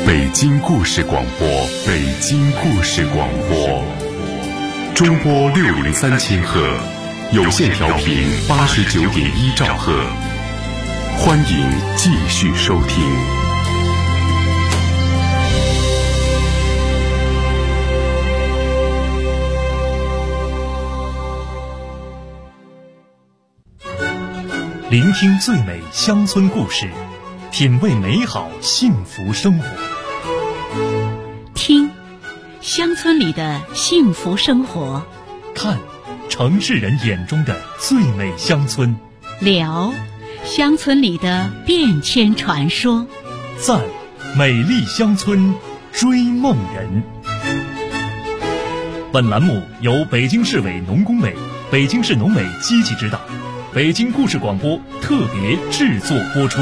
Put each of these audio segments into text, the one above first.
北京故事广播，北京故事广播，中波603千赫，有线调频89.1兆赫，欢迎继续收听。 聆听最美乡村故事，品味美好幸福生活。 听乡村里的幸福生活， 看城市人眼中的最美乡村， 聊乡村里的变迁传说， 赞美丽乡村追梦人。本栏目由北京市委农工委、北京市农委积极指导，北京故事广播特别制作播出。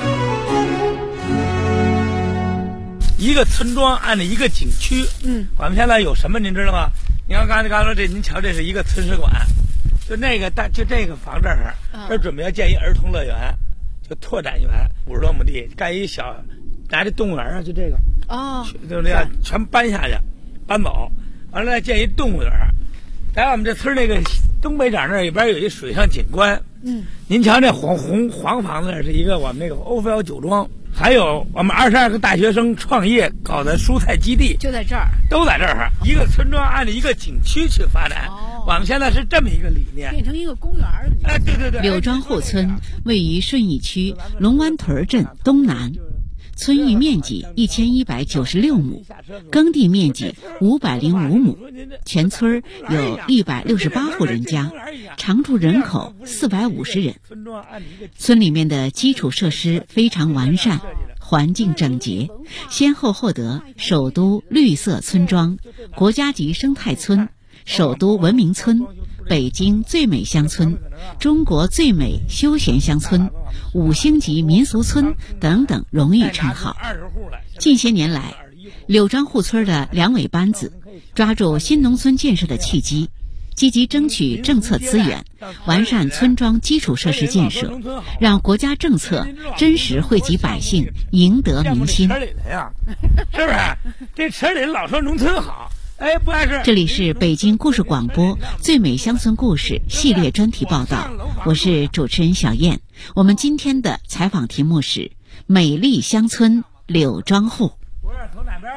一个村庄按照一个景区，我们现在有什么您知道吗？你看刚才说这，您瞧，这是一个村史馆，就那个就这个房这儿，这准备要建一儿童乐园，就拓展园50多亩地，盖一小，拿这动物园啊，就这个就这样全搬下去，搬走，完了再建一动物园。在我们这村那个东北角那里边有一水上景观，您瞧这黄房子是一个我们那个欧菲奥酒庄。还有我们22个大学生创业搞的蔬菜基地， 就在这儿， 都在这儿。一个村庄按照一个景区去发展，我们现在是这么一个理念， 变成一个公园了。 哎，对。 柳庄户村位于顺义区龙湾屯镇东南，村域面积1196亩，耕地面积505亩，全村有168户人家，常住人口450人。村里面的基础设施非常完善，环境整洁，先后获得首都绿色村庄、国家级生态村、首都文明村、北京最美乡村、中国最美休闲乡村、5星级民俗村等等荣誉称号。近些年来，柳庄户村的两委班子抓住新农村建设的契机，积极争取政策资源，完善村庄基础设施建设，让国家政策真实惠及百姓，赢得民心。 是不是？这城里老说农村好，哎，不碍事。 这里是北京故事广播最美乡村故事系列专题报道，我是主持人小燕。我们今天的采访题目是美丽乡村柳庄户。 不是从哪边？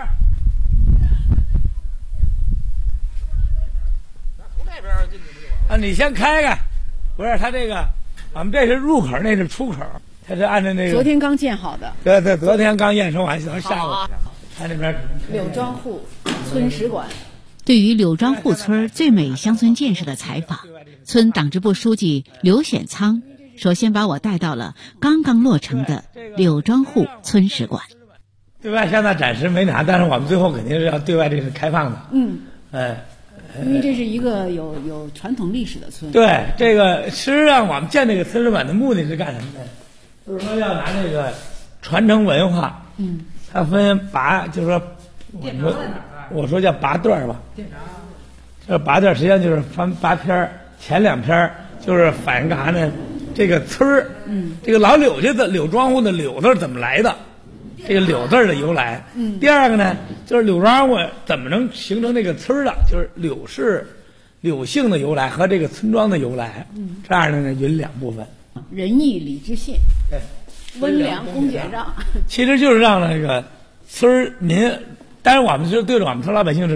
从那边进去不就完了？你先开开。不是他这个，我们这是入口，那是出口，他是按照那个昨天刚建好的。 对，昨天刚验收完，下午他那边柳庄户村史馆。 对于柳庄户村最美乡村建设的采访，村党支部书记刘显仓首先把我带到了刚刚落成的柳庄户村史馆。 对外现在暂时没拿，但是我们最后肯定是要对外这是开放的。 因为这是一个有传统历史的村。 对，这个实际上我们建这个村史馆的目的是干什么呢？就是说要拿这个传承文化。它分就是说我说叫8段吧。这8段实际上就是分8篇，前2篇就是反映干啥呢？这个村儿，这个老柳家的柳庄户的柳字怎么来的？这个柳字的由来。第二个呢，就是柳庄户怎么能形成这个村的？就是柳姓的由来和这个村庄的由来。这样的呢，云2部分。 仁义礼智信。 对。 温良恭俭让， 其实就是让那个村民，当然我们是对着我们村老百姓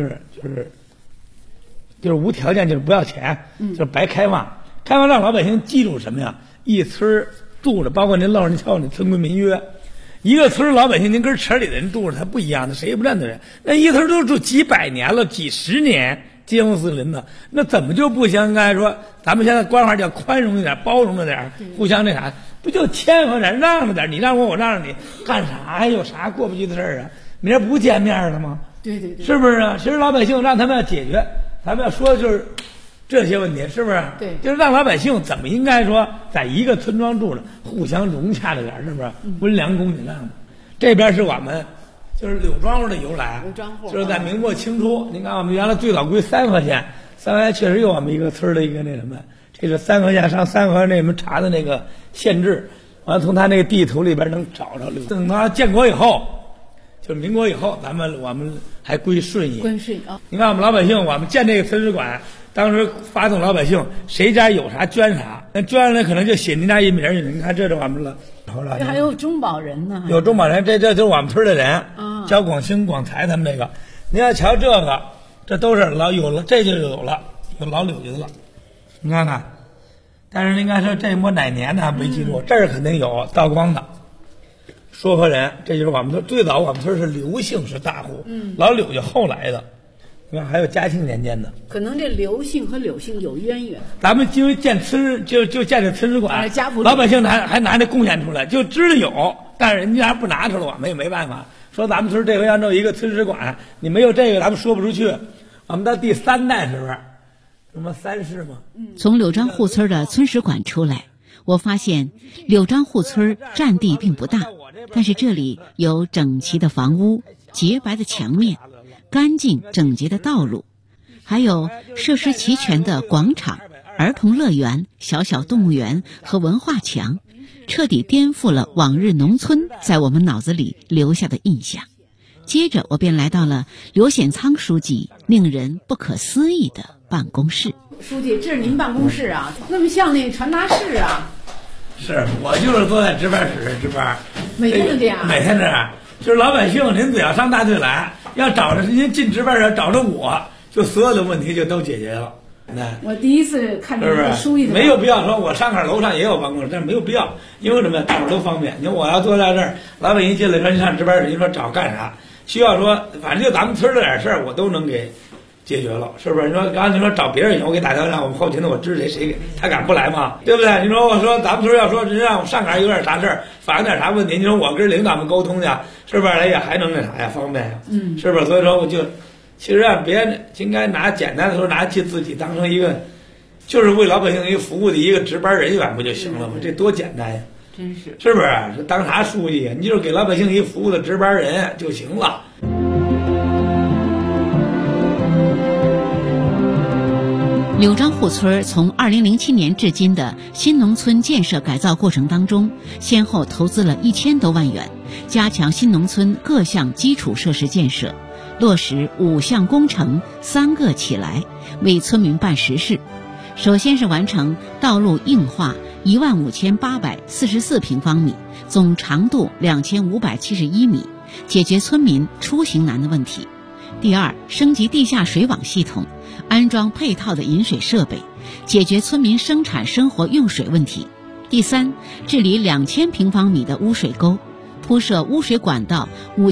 就是无条件，就是不要钱，就是白开放，让老百姓记住什么呀？一村住着，包括您您瞧你村规民约，一个村老百姓，您跟城里的人住着，他不一样的，谁也不认得人。那一村都住几百年了，几十年，街坊四邻的，那怎么就不应该说？咱们现在官话叫宽容一点，包容着点，互相那啥。不就谦和点，让着点，你让我让着你，干啥有啥过不去的事儿啊？明儿不见面了吗？ 对， 是不是啊？其实老百姓让他们要解决，咱们要说的就是这些问题，是不是？ 对， 就是让老百姓怎么应该说在一个村庄住着，互相融洽着点，是不是？温良恭俭让的。这边是我们就是柳庄户的由来，就是在明末清初，您看我们原来最早归三河县，三河县确实有我们一个村的一个那什么。这个三河县上三河那们查的那个县志，完了从他那个地图里边能找着。等到建国以后， 就是民国以后，我们还归顺义。 归顺啊！ 你看我们老百姓，我们建这个村史馆，当时发动老百姓，谁家有啥捐啥，那捐了可能就写您家一名儿。你看这是我们了。 这还有中保人呢。 有中保人，这就是我们村的人，焦广兴、广才他们这个。您要瞧这个，这都是有了，这就有老柳子了。你看看，但是您看说这摸哪年的还没记住，这儿肯定有道光的。说和人，这就是我们村最早，我们村是刘姓是大户，老柳就后来的。你看还有嘉庆年间的， 可能这刘姓和柳姓有渊源。 咱们因为建村就建这村史馆，老百姓还拿这贡献出来，就知道有，但是人家不拿出来，我们也没办法。说咱们村这回要弄一个村史馆，你没有这个，咱们说不出去。我们到第3代是不是？什么3世嘛？ 从柳庄户村的村史馆出来，我发现柳庄户村占地并不大，但是这里有整齐的房屋、洁白的墙面、干净整洁的道路，还有设施齐全的广场、儿童乐园、小小动物园和文化墙，彻底颠覆了往日农村在我们脑子里留下的印象。接着我便来到了刘显仓书记令人不可思议的办公室。 书记，这是您办公室啊？那么像那传达室啊？ 是我就是坐在值班室值班， 每天都这样。 每天这样，就是老百姓您只要上大队来，要找着您进值班室找着我，就所有的问题就都解决了。 我第一次看这个书记的， 没有必要说我上坎楼上也有办公室，但是没有必要，因为什么呀？大伙都方便。你说我要坐在这儿，老百姓进来说你上值班室，你说找干啥？需要说反正就咱们村的点事儿，我都能给解决了，是不是？你说刚才你说找别人，我给打电话让我们后勤的我支持谁给他敢不来吗？对不对？你说我说咱们村要说人让我上坎有点啥事儿，反映点啥问题，你说我跟领导们沟通去，是不是？哎呀，还能那啥呀，方便呀，是不是？所以说我就。其实别应该拿简单的说，拿起自己当成一个，就是为老百姓一个服务的一个值班人员不就行了吗？这多简单呀！ 真是， 是不是？这当啥书记呀？你就是给老百姓一个服务的值班人就行了。 柳庄户村从2007年至今的新农村建设改造过程当中，先后投资了1000多万元，加强新农村各项基础设施建设。落实5项工程3个起来，为村民办实事。首先是完成道路硬化15844平方米，总长度2571米，解决村民出行难的问题。第二，升级地下水网系统，安装配套的饮水设备，解决村民生产生活用水问题。第三，治理2000平方米的污水沟，铺设污水管道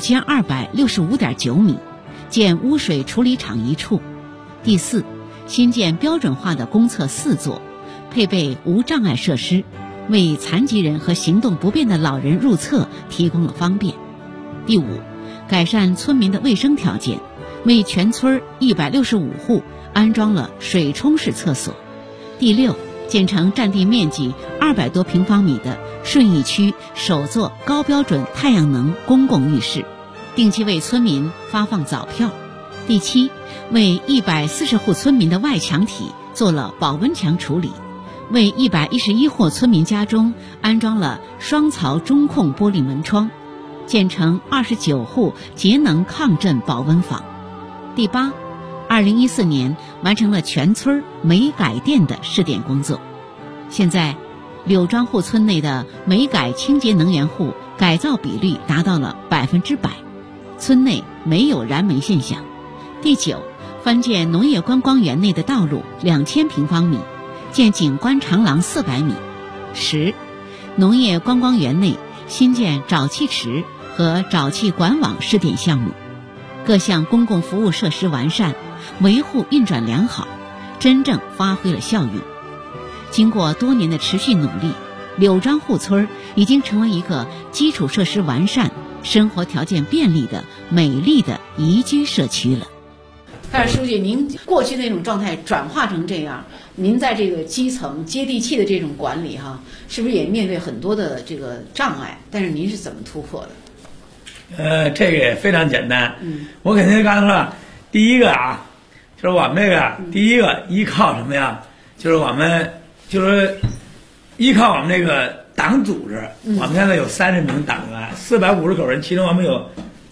5265.9米，建污水处理厂1处。第四，新建标准化的公厕4座，配备无障碍设施，为残疾人和行动不便的老人入厕提供了方便。第五，改善村民的卫生条件，为全村165户安装了水冲式厕所。第六，建成占地面积200多平方米的顺义区首座高标准太阳能公共浴室，定期为村民发放早票。第七，为140户村民的外墙体做了保温墙处理，为111户村民家中安装了双槽中控玻璃门窗，建成29户节能抗震保温房。第八，2014年完成了全村煤改电的试点工作。现在柳庄户村内的煤改清洁能源户改造比率达到了100%，村内没有燃煤现象。第九，翻建农业观光园内的道路2000平方米，建景观长廊400米。10，农业观光园内新建沼气池和沼气管网试点项目，各项公共服务设施完善，维护运转良好，真正发挥了效用。经过多年的持续努力，柳庄户村已经成为一个基础设施完善、生活条件便利的美丽的宜居社区了。 但是书记，您过去那种状态转化成这样，您在这个基层接地气的这种管理是不是也面对很多的这个障碍？但是您是怎么突破的？ 这个也非常简单。我肯定刚才说，第一个就是我们这个第一个依靠什么呀？就是我们就是依靠我们这个党组织。我们现在有30名党员，450口人，其中我们有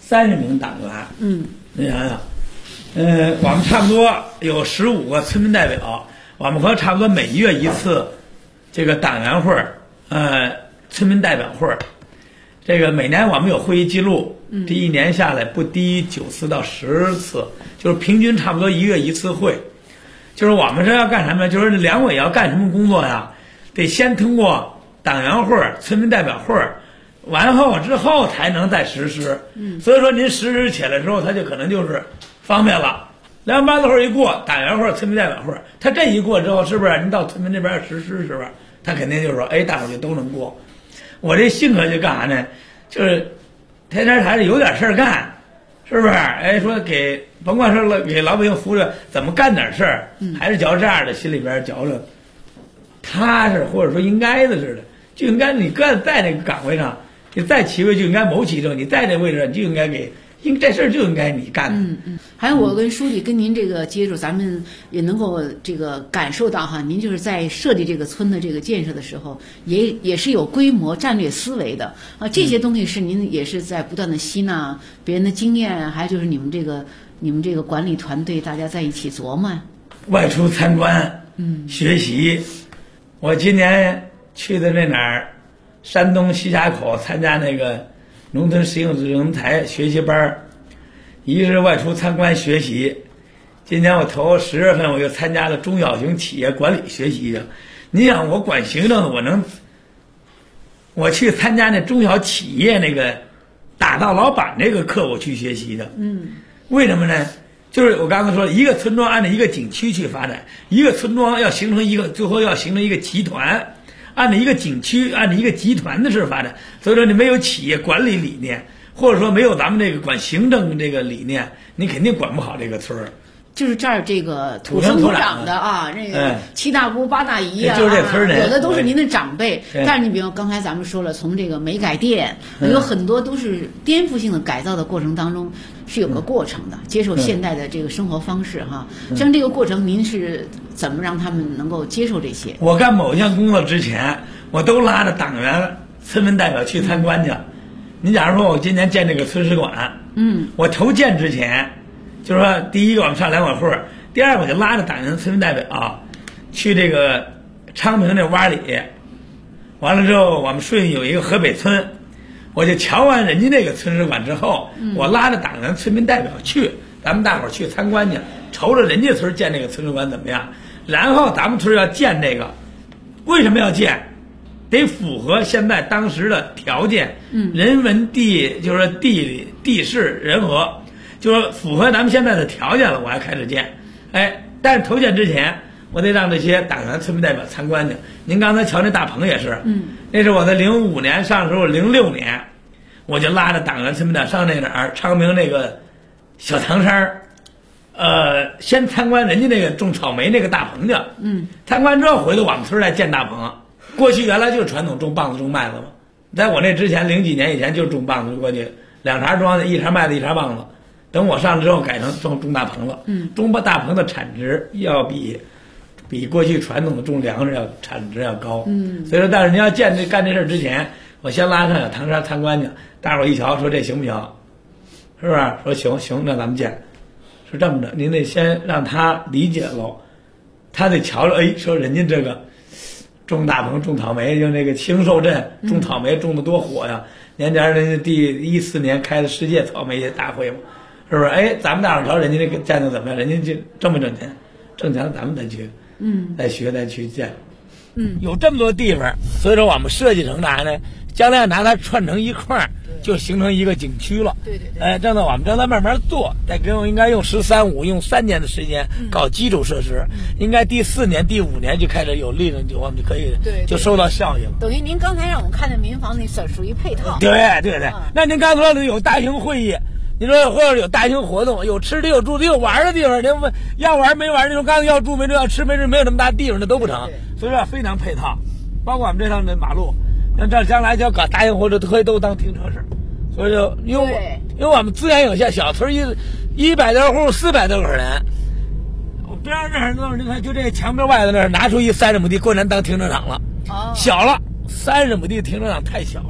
30名党员。你想想，我们差不多有15个村民代表，我们和差不多每月一次这个党员会，村民代表会。这个每年我们有会议记录，这一年下来不低9次到10次，就是平均差不多1月1次会。就是我们是要干什么？就是两委要干什么工作呀？得先通过党员会、村民代表会，完后之后才能再实施。所以说您实施起来之后，它就可能就是方便了。两班子会一过，党员会、村民代表会，他这一过之后，是不是您到村民这边实施，是不是？他肯定就是说，哎，大伙就都能过。我这性格就干啥呢？就是天天还是有点事儿干，是不是？哎，说甭管说给老百姓服务，怎么干点事儿，还是觉着这样的，心里边觉着踏实，或者说应该的似的，就应该你搁在那个岗位上，你在其位就应该谋其政，你在这位置上就应该这事儿就应该你干的。 还有我跟书记跟您这个接触，咱们也能够这个感受到哈，您就是在设计这个村的这个建设的时候，也是有规模战略思维的啊。这些东西是您也是在不断的吸纳别人的经验，还有就是你们这个管理团队大家在一起琢磨呀。 外出参观，学习。我今年去的那哪儿，山东西峡口参加那个农村实用人才学习班，一是外出参观学习。今年我头10月份我又参加了中小型企业管理学习去。你想我管行政的，我去参加那中小企业那个打造老板这个课，我去学习的。为什么呢？就是我刚才说，一个村庄按照一个景区去发展，一个村庄要形成最后要形成一个集团。按照一个景区，按照一个集团的事发展，所以说你没有企业管理理念，或者说没有咱们这个管行政这个理念，你肯定管不好这个村儿。 就是这儿这个土生土长的啊，那个7大姑8大姨啊， 就是这村人， 有的都是您的长辈。但是你比如刚才咱们说了，从这个煤改电，有很多都是颠覆性的改造的过程当中是有个过程的，接受现代的这个生活方式哈。像这个过程，您是怎么让他们能够接受这些？ 我干某项工作之前，我都拉着党员、村民代表去参观去。你假如说我今年建这个村史馆，我头建之前。就是说，第一个我们上两委会，第二个我就拉着党员、村民代表去这个昌平那洼里，完了之后我们顺义有一个河北村，我就瞧完人家那个村史馆之后，我拉着党员、村民代表去，咱们大伙儿去参观去，瞅瞅人家村建这个村史馆怎么样，然后咱们村要建这个，为什么要建？得符合现在当时的条件，人文就是说地理地势人和。就是符合咱们现在的条件了，我还开始建，但是投建之前，我得让这些党员、村民代表参观去。您刚才瞧那大棚也是，那是我在05年上的时候，06年，我就拉着党员、村民代表上那哪儿昌平那个小唐山，先参观人家那个种草莓那个大棚去，参观之后回到我们村来建大棚。过去原来就是传统种棒子、种麦子嘛，在我那之前0几年以前就是种棒子，过去2茬庄稼，1茬麦子，1茬棒子。等我上之后改成种大棚了，种大棚的产值要比过去传统的种粮食产值要高，所以说，但是您要干这事之前，我先拉上小唐山参观去，大伙儿一瞧说这行不行，是不是？说行，那咱们建，是这么着，您得先让他理解喽，他得瞧着，说人家这个种大棚种草莓，就那个青寿镇种草莓种的多火呀，年前人家第14年开的世界草莓大会嘛。是不是？咱们大伙儿瞧人家这个建的怎么样？人家就挣不挣钱？挣钱了咱们再去，再学再去建。有这么多地方，所以说我们设计成啥呢？将来拿它串成一块儿，就形成一个景区了。 对。 我们正在慢慢做，应该用13、15用3年的时间搞基础设施，应该第4年、第5年就开始有利润，我们就可以就收到效益了。 等于您刚才让我们看的民房那属于配套。 对。那您刚才说有大型会议。你说或者有大型活动，有吃的，有住的，有玩的地方，您要玩没玩？你说刚才要住没住，要吃没吃，没有那么大地方，那都不成。所以说非常配套，包括我们这趟的马路，那这将来就要搞大型活动，可以都当停车场。所以就因为我们资源有限，小村100多户，400多口人，我边上这儿都是你看，就这墙边外头那儿拿出30亩地，过年当停车场了，小了30亩地停车场太小了。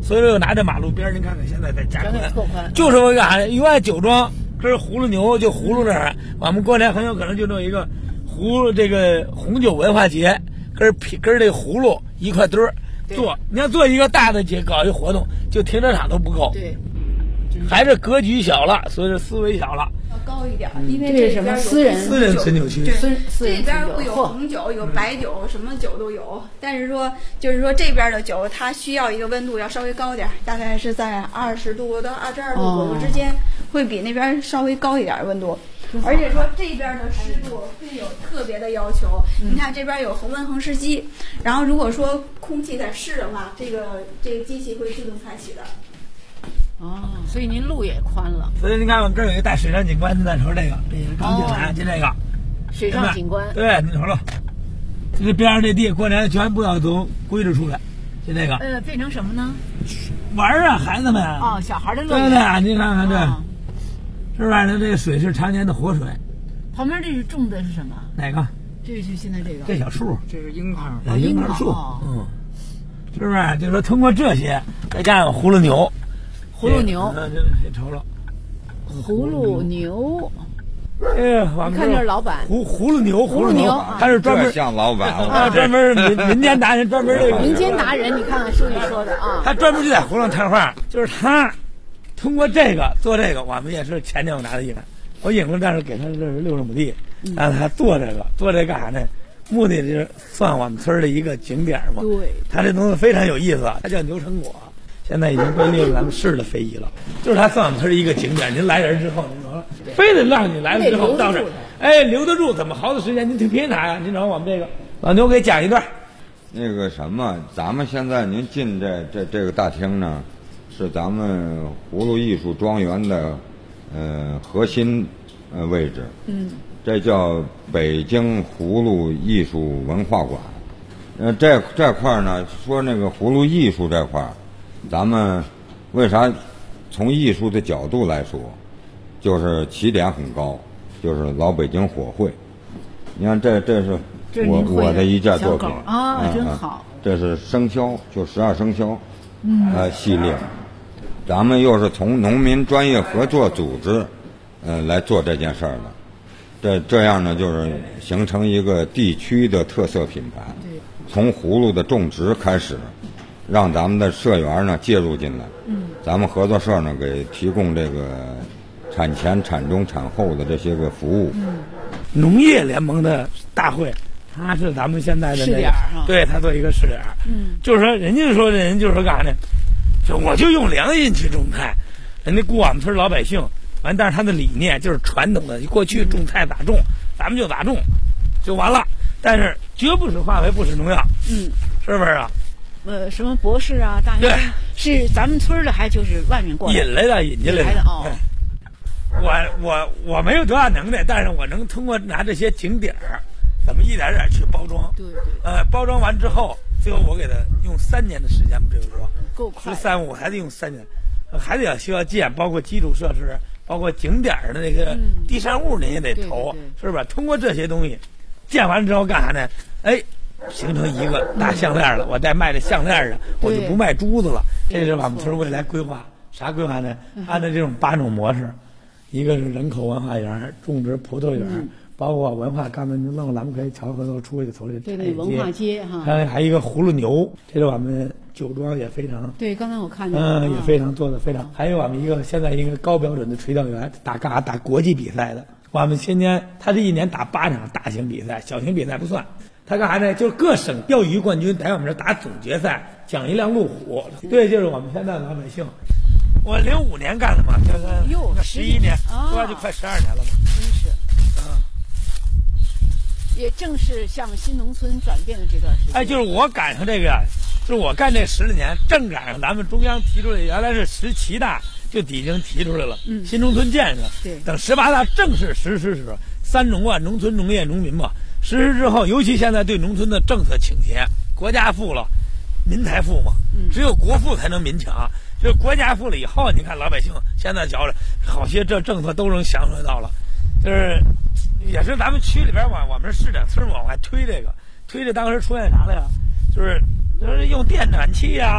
所以说拿着马路边，您看看现在在加宽， 就是我干啥呢？原来酒庄跟葫芦牛就葫芦这儿，我们过年很有可能就弄一个这个红酒文化节，跟这个葫芦一块堆儿做。你要做一个大的节，搞一活动，就停车场都不够。 对， 还是格局小了，所以说思维小了。 高一点，因为这边有私人存酒区， 这边不有红酒，有白酒，什么酒都有。但是说，就是说这边的酒，它需要一个温度要稍微高点，大概是在20度到22度左右之间，会比那边稍微高一点温度。而且说这边的湿度会有特别的要求。你看这边有恒温恒湿机，然后如果说空气太湿的话，这个机器会自动开启的。 哦，所以您路也宽了。 所以你看我们这儿有一个大水上景观，您再瞅这个，这也是刚进来，就这个水上景观。 对，你瞅瞅，这边上这地过年全部要都归置出来，就这个。 变成什么呢？ 玩啊，孩子们。 哦，小孩的乐园。 对对，你看看这，是不是？那这个水是常年的活水。 旁边这是种的是什么？ 哪个？ 这是现在这个。 这小树， 这是樱桃。 樱桃树，是不是？就是说通过这些，再加上葫芦牛。 葫芦牛， 这瞅瞅， 葫芦牛。 我们看这是老板， 葫芦牛，他是专门像老板啊，专门民间达人，专门这个民间达人。你看看书里说的啊， 他专门就在葫芦摊画，就是他通过这个做这个，我们也是前年我拿的一个，我引过，但是给他这是60亩地，让他做这个干啥呢？目的就是算我们村的一个景点嘛。 对， 他这东西非常有意思，它叫牛成果。现在已经被列入咱们市的非遗了，就是它算我们村一个景点。您来人之后，您说非得让你来了之后到这儿，留得住，怎么好的时间您挺凭啥呀？您瞅我们这个老牛给讲一段。 那个什么，咱们现在您进这个大厅呢，是咱们葫芦艺术庄园的核心位置。这叫北京葫芦艺术文化馆。这块呢，说那个葫芦艺术这块。咱们为啥从艺术的角度来说，就是起点很高，就是老北京火绘。你看这是我的一件作品啊，真好。 这是生肖，就12生肖系列。咱们又是从农民专业合作组织来做这件事儿的。这样呢，就是形成一个地区的特色品牌。从葫芦的种植开始。让咱们的社员呢介入进来，咱们合作社呢给提供这个产前、产中、产后的这些个服务。 农业联盟的大会，它是咱们现在的试点哈， 对，它做一个试点。就是说人家说人就是说干啥呢？就我就用良心去种菜，人家雇我们村老百姓，完，但是他的理念就是传统的，过去种菜咋种，咱们就咋种，就完了。但是绝不使化肥，不使农药，是不是啊？ 什么博士啊，大学是咱们村的，还就是外面过来引进来的哦。 我没有多大能耐，但是我能通过拿这些景点儿，怎么一点点去包装。 对。 包装完之后，最后我给他用3年的时间，这个说够快。 13我还得用3年，还得需要建，包括基础设施，包括景点的那个地上物，你也得投，是吧？通过这些东西，建完之后干啥呢？形成一个大项链了，我再卖这项链的，我就不卖珠子了。这是我们村未来规划，啥规划呢？按照这种8种模式，一个是人口文化园，种植葡萄园，包括文化，刚才您问咱们可以桥河头出去走这对文化街哈， 还有一个葫芦牛，这是我们酒庄也非常对，刚才我看见也非常做的非常，还有我们现在一个高标准的垂钓员，打国际比赛的，我们今年他这一年打8场大型比赛，小型比赛不算。他干啥呢？就是各省钓鱼冠军在我们这打总决赛，奖1辆路虎。对，就是我们现在的老百姓。我05年干的嘛，这个11年，说就快12年了嘛。 真是，也正是向新农村转变的这段时间。 就是我赶上这个，就是我干这10年，正赶上咱们中央提出来，原来是17大就已经提出来了，新农村建设。 对， 等18大正式实施时，3农啊，农村、农业、农民嘛。实施之后，尤其现在对农村的政策倾斜，国家富了，民才富嘛，只有国富才能民强。就是国家富了以后，你看老百姓现在觉着好些这政策都能享受到了，就是也是咱们区里边我们市长村往外推这个，当时出现啥了呀？就是用电暖气呀，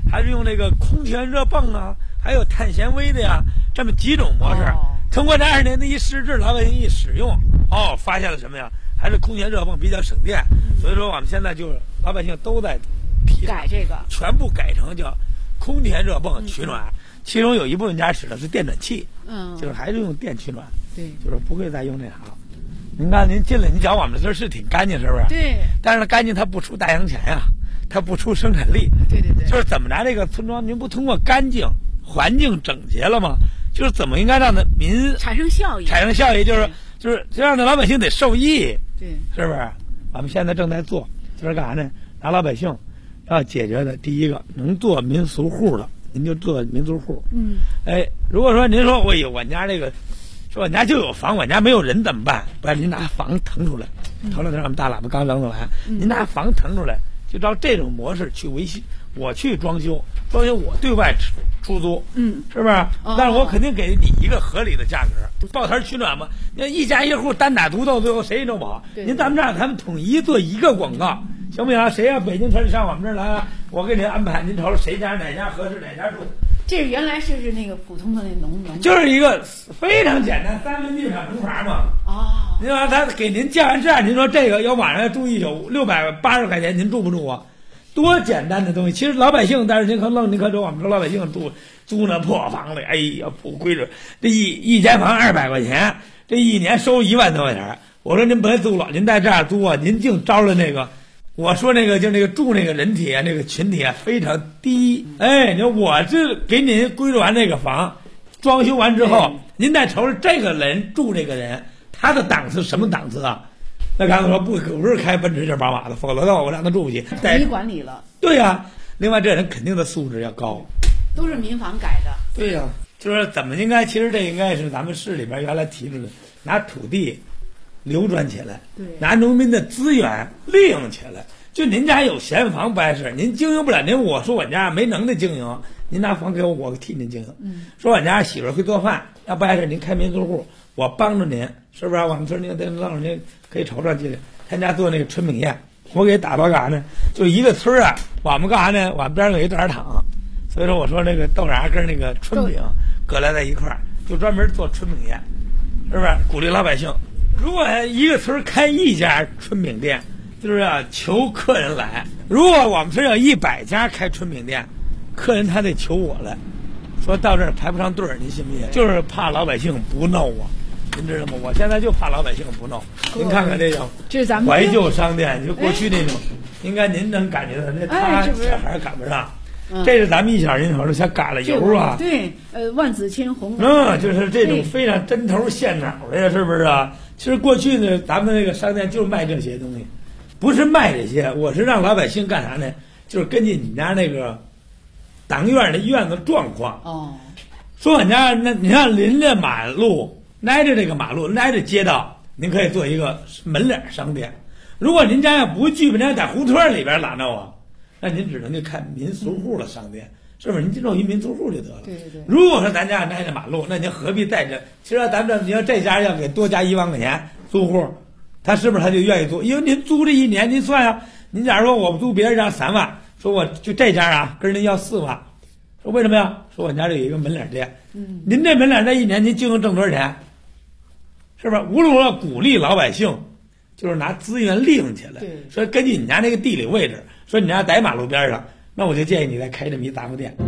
还是用这个空田热泵啊，还有碳纤维的呀，这么几种模式。通过这20年的一试制，老百姓一使用，发现了什么呀？还是空田热泵比较省电。所以说我们现在就是老百姓都在改这个， 全部改成叫空田热泵取暖。其中有一部分家使的是电暖器，就是还是用电取暖， 对， 就是不会再用那啥了。您看您进来，您瞧我们这是挺干净，是不是？ 对。 但是呢，干净它不出大洋钱呀，它不出生产力。 对对对。 就是怎么着，这个村庄您不通过干净、环境整洁了吗？就是怎么应该让它民产生效益， 就是让那老百姓得受益， 对， 是不是？我们现在正在做，就是干啥呢？拿老百姓要解决的第一个，能做民俗户的，您就做民族户。如果说您说我家这个，说我家就有房，我家没有人怎么办？不然您拿房腾出来，头两天我们大喇叭刚扔了完，您拿房腾出来，就照这种模式去维系，我去装修我对外出租，是不是？但是我肯定给你一个合理的价格，抱团取暖嘛。你看一家一户单打独斗，最后谁也弄不好。您咱们这样，咱们统一做一个广告，行不行？谁要北京城上我们这儿来，我给您安排，您瞅谁家哪家合适哪家住。 这原来是那个普通的那农， 就是一个非常简单3分地产农房嘛。您说他给您建完这样，您说这个要晚上要住一宿680块钱，您住不住啊？多简单的东西，其实老百姓，但是您可说我们说老百姓租那破房子，哎呀不规矩，这一间房200块钱，这一年收1万多块钱。我说您别租了，您在这儿租啊，您净招了那个，我说那个就那个住那个人体啊，那个群体啊非常低。你说我这给您规划完这个房，装修完之后，您再瞅瞅这个人住这个人，他的档次什么档次啊？那刚才说不是开奔驰就是宝马的，否则的话我让他住不起。 你管理了。 对呀，另外这人肯定的素质要高。 都是民房改的。 对呀，就是怎么应该，其实这应该是咱们市里边原来提出的，拿土地流转起来，拿农民的资源利用起来。就您家有闲房不碍事，您经营不了，我说我家没能耐经营，您拿房给我替您经营。说我家媳妇会做饭，要不碍事您开民宿户，我帮着您，是不是？我们村您让您可以瞅瞅进来，他家做那个春饼宴，我给打包干啥呢？就一个村啊，我们干啥呢？我们边上有一豆芽厂，所以说我说那个豆芽跟那个春饼搁来在一块儿，就专门做春饼宴，是不是？鼓励老百姓，如果一个村开一家春饼店，就是要求客人来。如果我们村有100家开春饼店，客人他得求我来，说到这儿排不上队儿，您信不信？就是怕老百姓不闹啊。您知道吗？我现在就怕老百姓不闹。您看看这种怀旧商店，就过去那种，应该您能感觉到，那他小孩赶不上。这是咱们一小人头的，像嘎了油啊。 对，万紫千红。 就是这种非常针头线脑的呀，是不是啊？其实过去呢，咱们那个商店就是卖这些东西，不是卖这些，我是让老百姓干啥呢？就是根据你家那个党院的院子状况。说我家那你看临着马路，挨着这个马路，挨着街道，您可以做一个门脸商店。如果您家要不具备，您在胡同里边拉着我，那您只能就看民俗户的商店，是不是？您进入一民俗户就得了。 对对对。 如果说咱家挨着马路，那您何必带着？其实咱们你要这家要给多加1万块钱租户，他是不是他就愿意租？因为您租这一年，您算呀，您假如说我租别人家3万，说我就这家啊跟人家要4万，说为什么呀？说我家这有一个门脸店，您这门脸店一年您净挣多少钱？是不是？无论如何鼓励老百姓，就是拿资源利用起来。说根据你家那个地理位置，说你家在马路边上，那我就建议你再开这么一杂货店。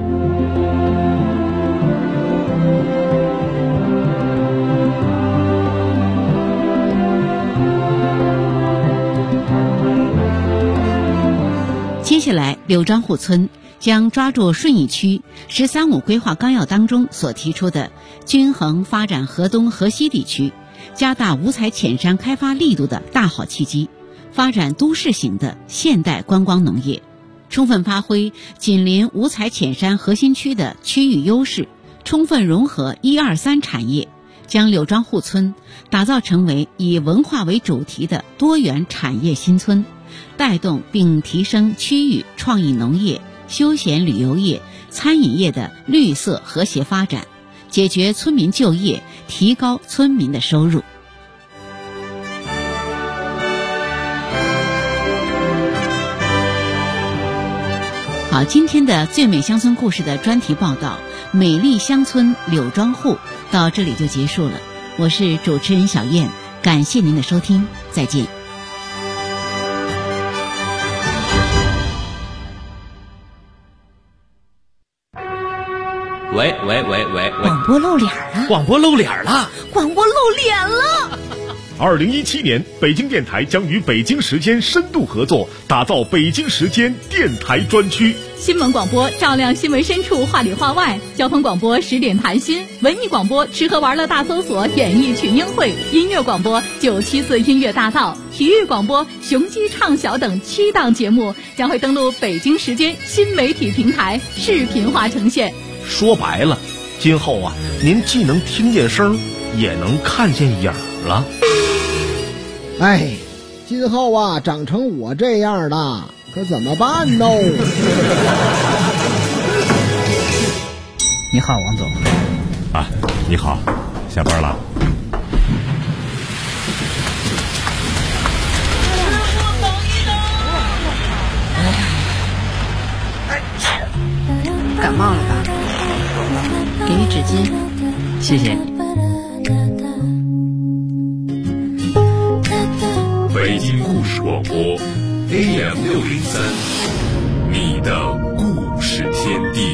接下来，柳庄户村将抓住顺义区“十三五”规划纲要当中所提出的均衡发展河东河西地区，加大五彩浅山开发力度的大好契机，发展都市型的现代观光农业，充分发挥紧邻五彩浅山核心区的区域优势，充分融合1、2、3产业，将柳庄户村打造成为以文化为主题的多元产业新村，带动并提升区域创意农业、休闲旅游业、餐饮业的绿色和谐发展，解决村民就业，提高村民的收入。 好，今天的最美乡村故事的专题报道《美丽乡村柳庄户》到这里就结束了。我是主持人小燕，感谢您的收听，再见。 喂， 广播露脸了！ 广播露脸了！ 广播露脸了 ！2017年，北京电台将与北京时间深度合作，打造北京时间电台专区。 新闻广播照亮新闻深处，话里话外；交通广播10点谈心；文艺广播吃喝玩乐大搜索，演艺群英会；音乐广播974音乐大道；体育广播雄鸡唱晓等7档节目将会登陆北京时间新媒体平台，视频化呈现。 说白了，今后啊，您既能听见声，也能看见影了。 哎，今后啊，长成我这样的，可怎么办呢？ 你好，王总。 啊，你好，下班了。 感冒了吧？给予纸巾， 谢谢你。 北京故事广播 AM603，你的故事天地。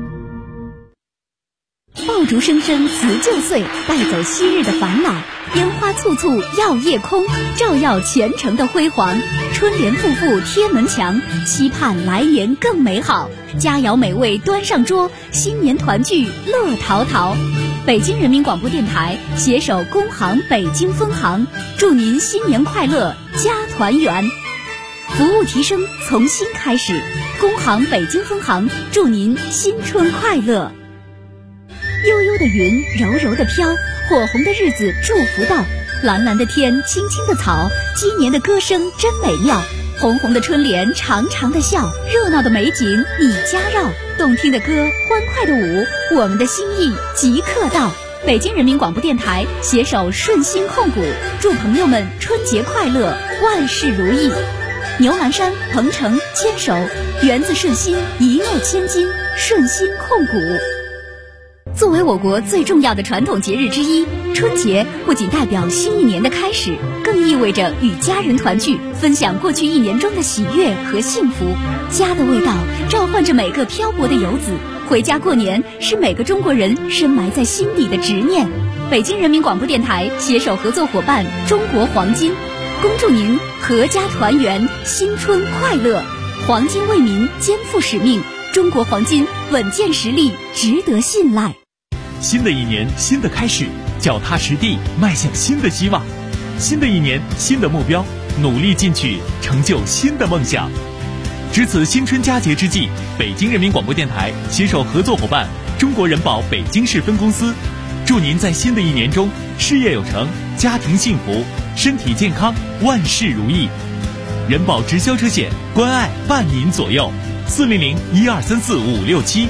爆竹声声辞旧岁，带走昔日的烦恼。烟花簇簇耀夜空，照耀前程的辉煌。春联复复贴门墙，期盼来年更美好。佳肴美味端上桌，新年团聚乐陶陶。北京人民广播电台携手工行北京分行，祝您新年快乐，家团圆。服务提升从新开始，工行北京分行祝您新春快乐。悠悠的云，柔柔的飘，火红的日子祝福到，蓝蓝的天，青青的草，鸡年的歌声真美妙，红红的春联，长长的笑，热闹的美景你家绕，动听的歌，欢快的舞，我们的心意即刻到。北京人民广播电台携手顺心控股，祝朋友们春节快乐，万事如意。牛栏山、鹏程牵手，源自顺心，一诺千金，顺心控股。作为我国最重要的传统节日之一，春节不仅代表新一年的开始，更意味着与家人团聚，分享过去一年中的喜悦和幸福。家的味道召唤着每个漂泊的游子，回家过年是每个中国人深埋在心底的执念。北京人民广播电台携手合作伙伴中国黄金，恭祝您阖家团圆，新春快乐。黄金为民，肩负使命，中国黄金稳健实力，值得信赖。 新的一年，新的开始，脚踏实地，迈向新的希望。新的一年，新的目标，努力进取，成就新的梦想。值此新春佳节之际，北京人民广播电台携手合作伙伴中国人保北京市分公司，祝您在新的一年中事业有成，家庭幸福，身体健康，万事如意。人保直销车险，关爱伴您左右，400-1234-567。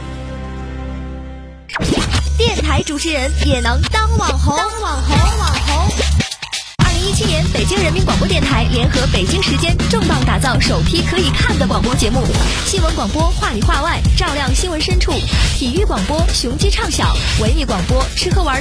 电台主持人也能当网红。2017年，北京人民广播电台联合北京时间重磅打造首批可以看的广播节目：新闻广播话里话外，照亮新闻深处；体育广播雄鸡唱晓；文艺广播吃喝玩